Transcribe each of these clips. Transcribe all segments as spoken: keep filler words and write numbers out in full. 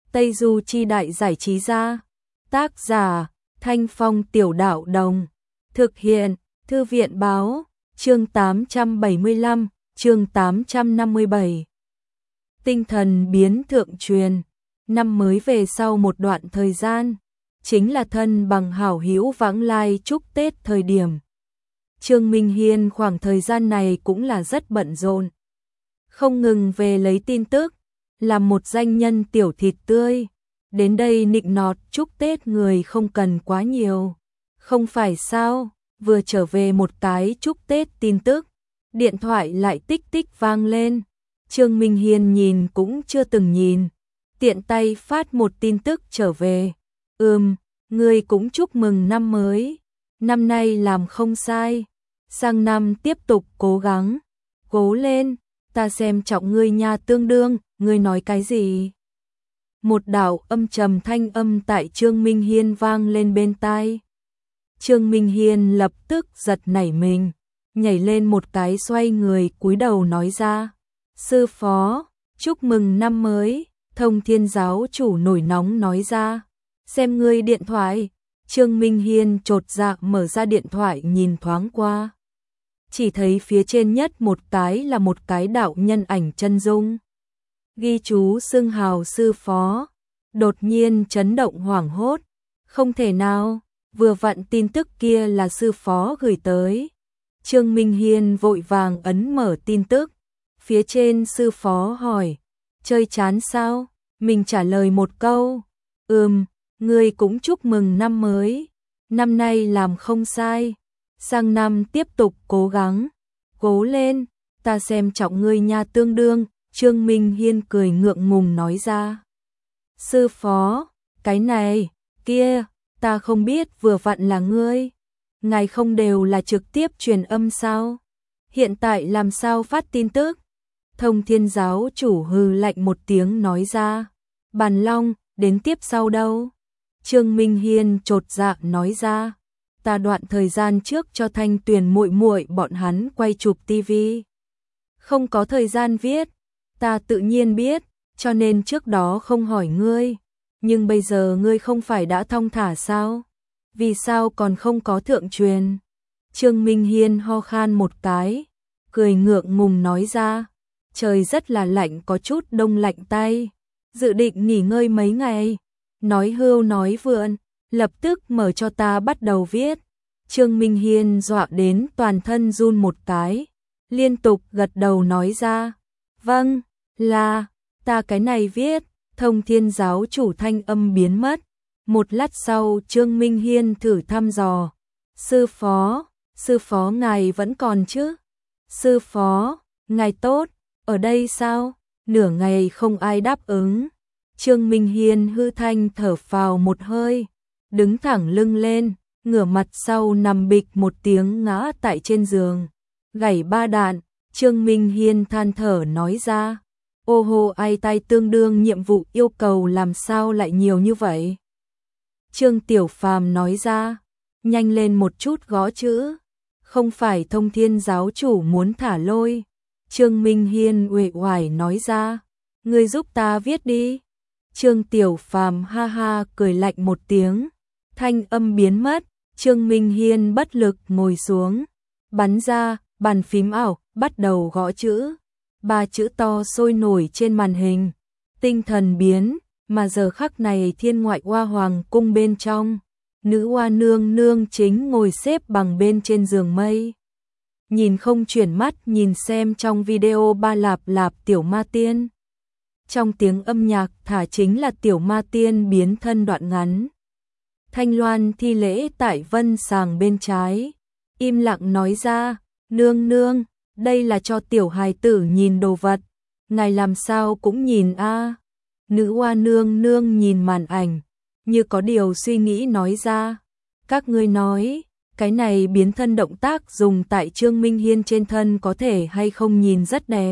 Tây Du Chi Đại Giải Trí Gia. Tác giả Thanh Phong Tiểu Đạo Đồng. Thực hiện Thư viện Báo. Chương tám trăm bảy mươi lăm, chương tám trăm năm mươi bảy. Tinh thần biến thượng truyền. Năm mới về sau một đoạn thời gian, chính là thân bằng hảo hữu vãng lai chúc Tết thời điểm. Trương Minh Hiên khoảng thời gian này cũng là rất bận rộn, không ngừng về lấy tin tức, làm một danh nhân tiểu thịt tươi. Đến đây nịnh nọt chúc Tết người không cần quá nhiều. Không phải sao, vừa trở về một cái chúc Tết tin tức, điện thoại lại tích tích vang lên. Trương Minh Hiên nhìn cũng chưa từng nhìn, tiện tay phát một tin tức trở về. Ừm, người cũng chúc mừng năm mới, năm nay làm không sai, sang năm tiếp tục cố gắng, cố lên, ta xem trọng ngươi nha tương đương, ngươi nói cái gì? Một đạo âm trầm thanh âm tại Trương Minh Hiên vang lên bên tai. Trương Minh Hiên lập tức giật nảy mình, nhảy lên một cái xoay người cúi đầu nói ra. Sư phó, chúc mừng năm mới, Thông Thiên giáo chủ nổi nóng nói ra. Xem ngươi điện thoại. Trương Minh Hiên chột dạ mở ra điện thoại nhìn thoáng qua. Chỉ thấy phía trên nhất một cái là một cái đạo nhân ảnh chân dung. Ghi chú xưng hào sư phó. Đột nhiên chấn động hoảng hốt. Không thể nào, vừa vặn tin tức kia là sư phó gửi tới. Trương Minh Hiên vội vàng ấn mở tin tức. Phía trên sư phó hỏi, chơi chán sao? Mình trả lời một câu, ừm, ngươi cũng chúc mừng năm mới, năm nay làm không sai, sang năm tiếp tục cố gắng, cố lên, ta xem trọng ngươi nha tương đương. Trương Minh Hiên cười ngượng ngùng nói ra. Sư phó, cái này, kia, ta không biết vừa vặn là ngươi, ngài không đều là trực tiếp truyền âm sao? Hiện tại làm sao phát tin tức? Thông Thiên giáo chủ hừ lạnh một tiếng nói ra. Bàn Long, đến tiếp sau đâu? Trương Minh Hiên chột dạ nói ra. Ta đoạn thời gian trước cho Thanh Tuyền muội muội bọn hắn quay chụp tivi, không có thời gian viết, ta tự nhiên biết, cho nên trước đó không hỏi ngươi, nhưng bây giờ ngươi không phải đã thong thả sao? Vì sao còn không có thượng truyền? Trương Minh Hiên ho khan một cái, cười ngượng ngùng nói ra. Trời rất là lạnh, có chút đông lạnh tay, dự định nghỉ ngơi mấy ngày. Nói hưu nói vượn, lập tức mở cho ta bắt đầu viết. Trương Minh Hiên dọa đến toàn thân run một cái, liên tục gật đầu nói ra. Vâng, là, ta cái này viết. Thông Thiên giáo chủ thanh âm biến mất. Một lát sau Trương Minh Hiên thử thăm dò. Sư phó, sư phó ngài vẫn còn chứ? Sư phó, ngài tốt, ở đây sao? Nửa ngày không ai đáp ứng. Trương Minh Hiên hư thanh thở phào một hơi, đứng thẳng lưng lên, ngửa mặt sau nằm bịch một tiếng ngã tại trên giường, gãy ba đạn. Trương Minh Hiên than thở nói ra. Ô hô, ai tay tương đương nhiệm vụ yêu cầu làm sao lại nhiều như vậy? Trương Tiểu Phàm nói ra. Nhanh lên một chút gõ chữ. Không phải Thông Thiên giáo chủ muốn thả lôi. Trương Minh Hiên uể oải nói ra. Ngươi giúp ta viết đi. Trương Tiểu Phàm ha ha cười lạnh một tiếng, thanh âm biến mất. Trương Minh Hiên bất lực ngồi xuống, bắn ra, bàn phím ảo, bắt đầu gõ chữ. Ba chữ to sôi nổi trên màn hình. Tinh thần biến, mà giờ khắc này thiên ngoại hoa hoàng cung bên trong, nữ hoa nương nương chính ngồi xếp bằng bên trên giường mây. Nhìn không chuyển mắt nhìn xem trong video ba lạp lạp tiểu ma tiên. Trong tiếng âm nhạc thả chính là tiểu ma tiên biến thân đoạn ngắn. Thanh Loan thi lễ tại vân sàng bên trái, im lặng nói ra. Nương nương, đây là cho tiểu hài tử nhìn đồ vật, ngài làm sao cũng nhìn a. À. Nữ hoa nương nương nhìn màn ảnh, như có điều suy nghĩ nói ra. Các ngươi nói, cái này biến thân động tác dùng tại Trương Minh Hiên trên thân có thể hay không nhìn rất đẹp.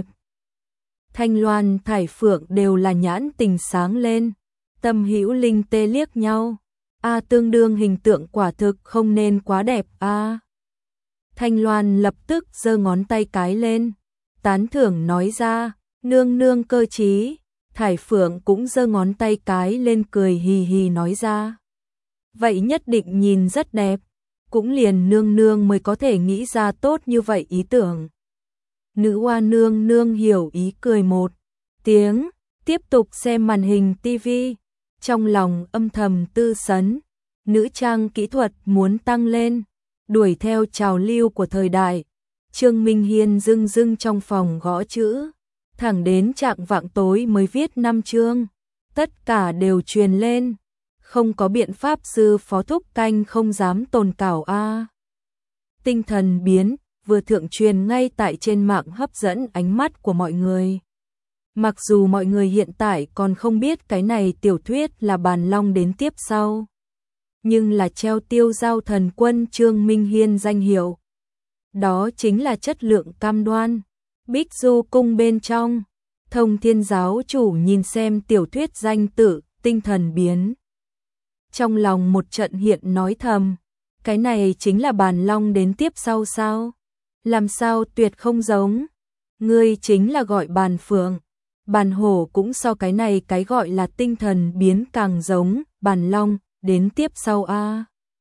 Thanh Loan Thải Phượng đều là nhãn tình sáng lên, Tâm Hữu Linh tê liếc nhau. A tương đương hình tượng quả thực không nên quá đẹp a. À. Thanh Loan lập tức giơ ngón tay cái lên, tán thưởng nói ra. Nương nương cơ trí, Thải Phượng cũng giơ ngón tay cái lên cười hì hì nói ra. Vậy nhất định nhìn rất đẹp, cũng liền nương nương mới có thể nghĩ ra tốt như vậy ý tưởng. Nữ hoa nương nương hiểu ý cười một tiếng, tiếp tục xem màn hình tivi, trong lòng âm thầm tư sấn, nữ trang kỹ thuật muốn tăng lên, đuổi theo trào lưu của thời đại. Trương Minh Hiên dưng dưng trong phòng gõ chữ, thẳng đến trạng vạng tối mới viết năm chương, tất cả đều truyền lên, không có biện pháp sư phó thúc canh không dám tồn cảo a. Tinh thần biến vừa thượng truyền ngay tại trên mạng hấp dẫn ánh mắt của mọi người. Mặc dù mọi người hiện tại còn không biết cái này tiểu thuyết là bàn long đến tiếp sau, nhưng là treo tiêu giao thần quân Trương Minh Hiên danh hiệu. Đó chính là chất lượng cam đoan. Bích Du cung bên trong, Thông Thiên giáo chủ nhìn xem tiểu thuyết danh tự tinh thần biến. Trong lòng một trận hiện nói thầm, cái này chính là bàn long đến tiếp sau sao? Làm sao tuyệt không giống? Ngươi chính là gọi bàn phượng, bàn hổ cũng so cái này cái gọi là tinh thần biến càng giống, bàn long đến tiếp sau a.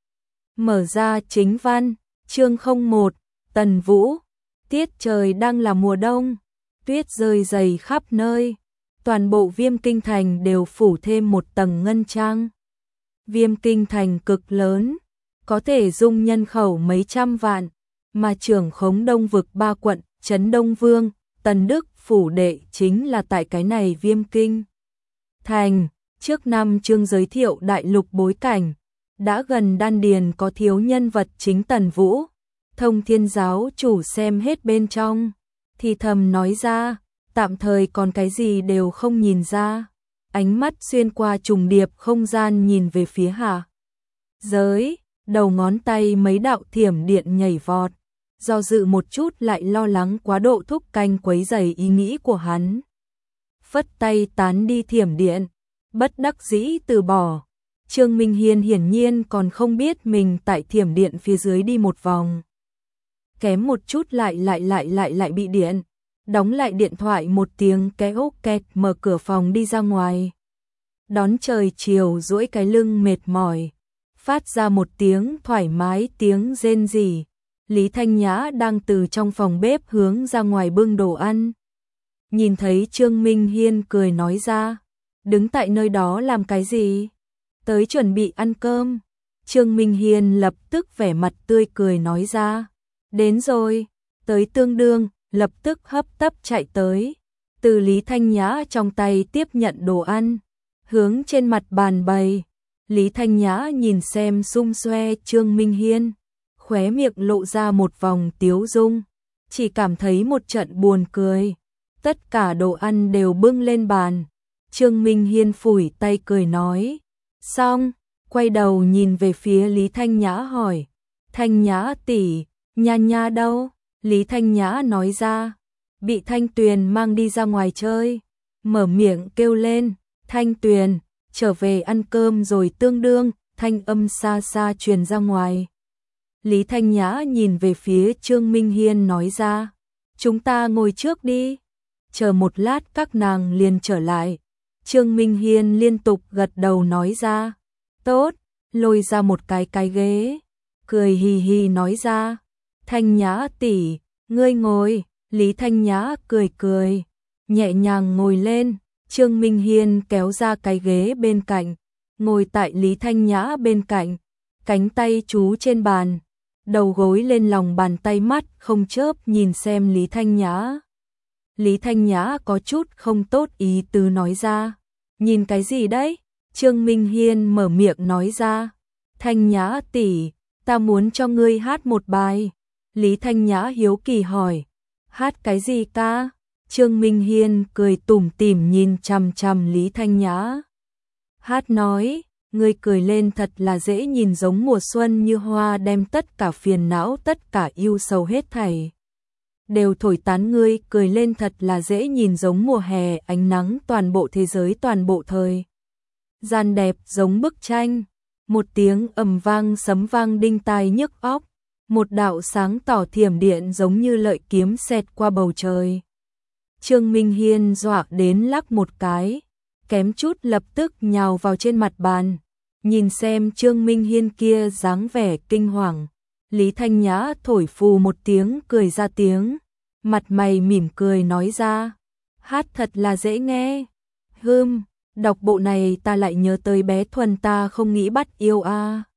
Mở ra chính văn, chương không một, Tần Vũ. Tiết trời đang là mùa đông, tuyết rơi dày khắp nơi, toàn bộ Viêm Kinh thành đều phủ thêm một tầng ngân trang. Viêm Kinh thành cực lớn, có thể dung nhân khẩu mấy trăm vạn, mà trưởng khống Đông vực ba quận, trấn Đông Vương, Tần Đức phủ đệ chính là tại cái này Viêm Kinh thành. Trước năm chương giới thiệu đại lục bối cảnh, đã gần đan điền có thiếu nhân vật chính Tần Vũ. Thông Thiên giáo chủ xem hết bên trong, thì thầm nói ra, tạm thời còn cái gì đều không nhìn ra. Ánh mắt xuyên qua trùng điệp không gian nhìn về phía hạ giới, đầu ngón tay mấy đạo thiểm điện nhảy vọt, do dự một chút lại lo lắng quá độ thúc canh quấy rầy ý nghĩ của hắn. Phất tay tán đi thiểm điện, bất đắc dĩ từ bỏ. Trương Minh Hiên hiển nhiên còn không biết mình tại thiểm điện phía dưới đi một vòng. Kém một chút lại lại lại lại lại bị điện, đóng lại điện thoại một tiếng kéo kẹt mở cửa phòng đi ra ngoài. Đón trời chiều duỗi cái lưng mệt mỏi, phát ra một tiếng thoải mái tiếng rên rỉ. Lý Thanh Nhã đang từ trong phòng bếp hướng ra ngoài bưng đồ ăn. Nhìn thấy Trương Minh Hiên cười nói ra, đứng tại nơi đó làm cái gì? Tới chuẩn bị ăn cơm. Trương Minh Hiên lập tức vẻ mặt tươi cười nói ra, đến rồi. Tới tương đương, lập tức hấp tấp chạy tới, từ Lý Thanh Nhã trong tay tiếp nhận đồ ăn, hướng trên mặt bàn bày. Lý Thanh Nhã nhìn xem xung xoe Trương Minh Hiên, khóe miệng lộ ra một vòng tiếu dung, chỉ cảm thấy một trận buồn cười. Tất cả đồ ăn đều bưng lên bàn. Trương Minh Hiên phủi tay cười nói, xong, quay đầu nhìn về phía Lý Thanh Nhã hỏi, Thanh Nhã tỷ, Nha Nha đâu? Lý Thanh Nhã nói ra, bị Thanh Tuyền mang đi ra ngoài chơi. Mở miệng kêu lên, Thanh Tuyền, trở về ăn cơm rồi. Tương đương, thanh âm xa xa truyền ra ngoài. Lý Thanh Nhã nhìn về phía Trương Minh Hiên nói ra, chúng ta ngồi trước đi, chờ một lát các nàng liền trở lại. Trương Minh Hiên liên tục gật đầu nói ra, tốt, lôi ra một cái cái ghế, cười hì hì nói ra, Thanh Nhã tỷ, ngươi ngồi. Lý Thanh Nhã cười cười, nhẹ nhàng ngồi lên. Trương Minh Hiên kéo ra cái ghế bên cạnh, ngồi tại Lý Thanh Nhã bên cạnh, cánh tay chú trên bàn, đầu gối lên lòng bàn tay, mắt không chớp nhìn xem Lý Thanh Nhã. Lý Thanh Nhã có chút không tốt ý tứ nói ra, nhìn cái gì đấy? Trương Minh Hiên mở miệng nói ra, Thanh Nhã tỷ, ta muốn cho ngươi hát một bài. Lý Thanh Nhã hiếu kỳ hỏi, hát cái gì ca? Trương Minh Hiên cười tủm tỉm nhìn chằm chằm Lý Thanh Nhã. Hát nói, ngươi cười lên thật là dễ nhìn, giống mùa xuân như hoa, đem tất cả phiền não, tất cả yêu sầu hết thảy đều thổi tán. Ngươi cười lên thật là dễ nhìn, giống mùa hè ánh nắng, toàn bộ thế giới, toàn bộ thời gian đẹp giống bức tranh. Một tiếng ầm vang sấm vang đinh tai nhức óc, một đạo sáng tỏ thiểm điện giống như lợi kiếm xẹt qua bầu trời. Trương Minh Hiên dọa đến lắc một cái, kém chút lập tức nhào vào trên mặt bàn. Nhìn xem Trương Minh Hiên kia dáng vẻ kinh hoàng, Lý Thanh Nhã thổi phù một tiếng cười ra tiếng, mặt mày mỉm cười nói ra, hát thật là dễ nghe. Hưm, đọc bộ này ta lại nhớ tới bé Thuần ta không nghĩ bắt yêu a. À.